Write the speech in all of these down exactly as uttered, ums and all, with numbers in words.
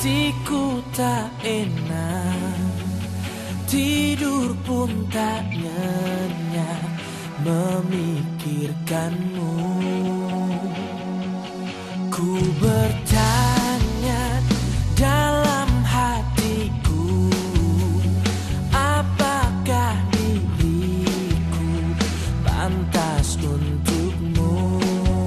hatiku tak enak, tidur pun tak nyenyak memikirkanmu. Ku bertanya dalam hatiku, apakah diriku pantas untukmu?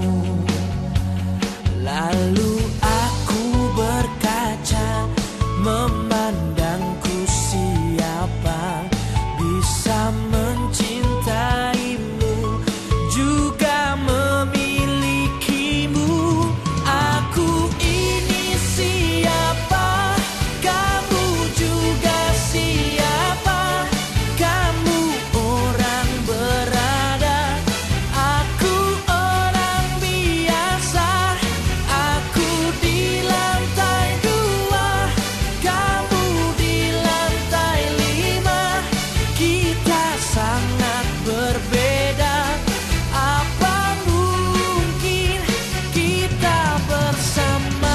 Lalu aku berkaca, memandangku, siapa bisa mencintaimu juga memilikimu. Aku ini siapa, kamu juga siapa. Kamu orang berada, aku orang biasa. Aku di lantai dua, kamu di lantai lima. Kita sangat berbeda, apa mungkin kita bersama?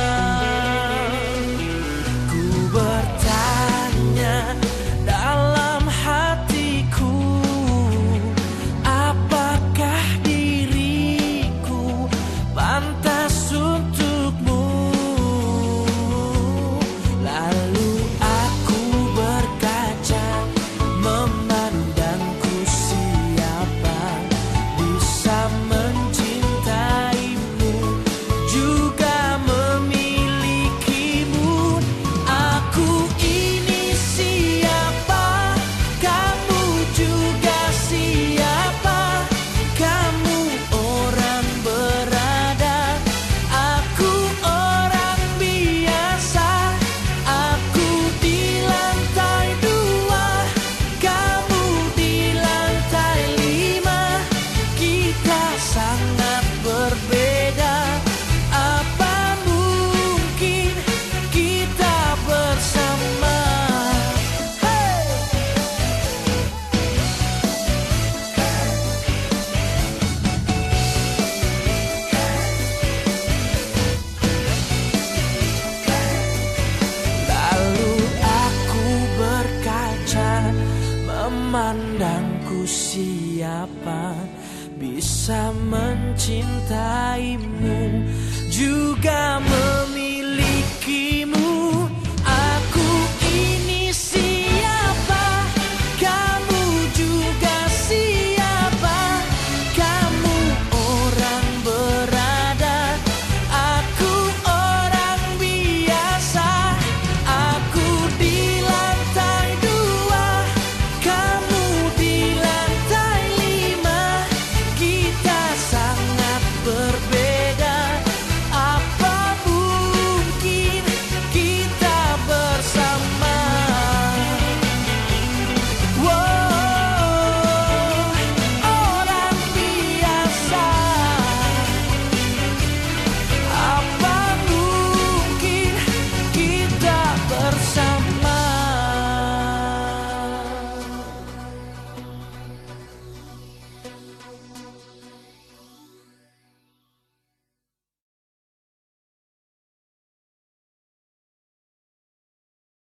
Ku bertanya dalam hatiku, apakah diriku pantas untukmu? Lalu aku berkaca, memandangku, siapa bisa mencintaimu juga memilikimu. Aku ini siapa, kamu juga siapa. Kamu orang berada, aku orang biasa. Aku di lantai dua, kamu di lantai lima. Kita sangat berbeda, apa mungkin kita bersama? Hey! Lalu aku berkaca, memandangku, siapa bisa mencintaimu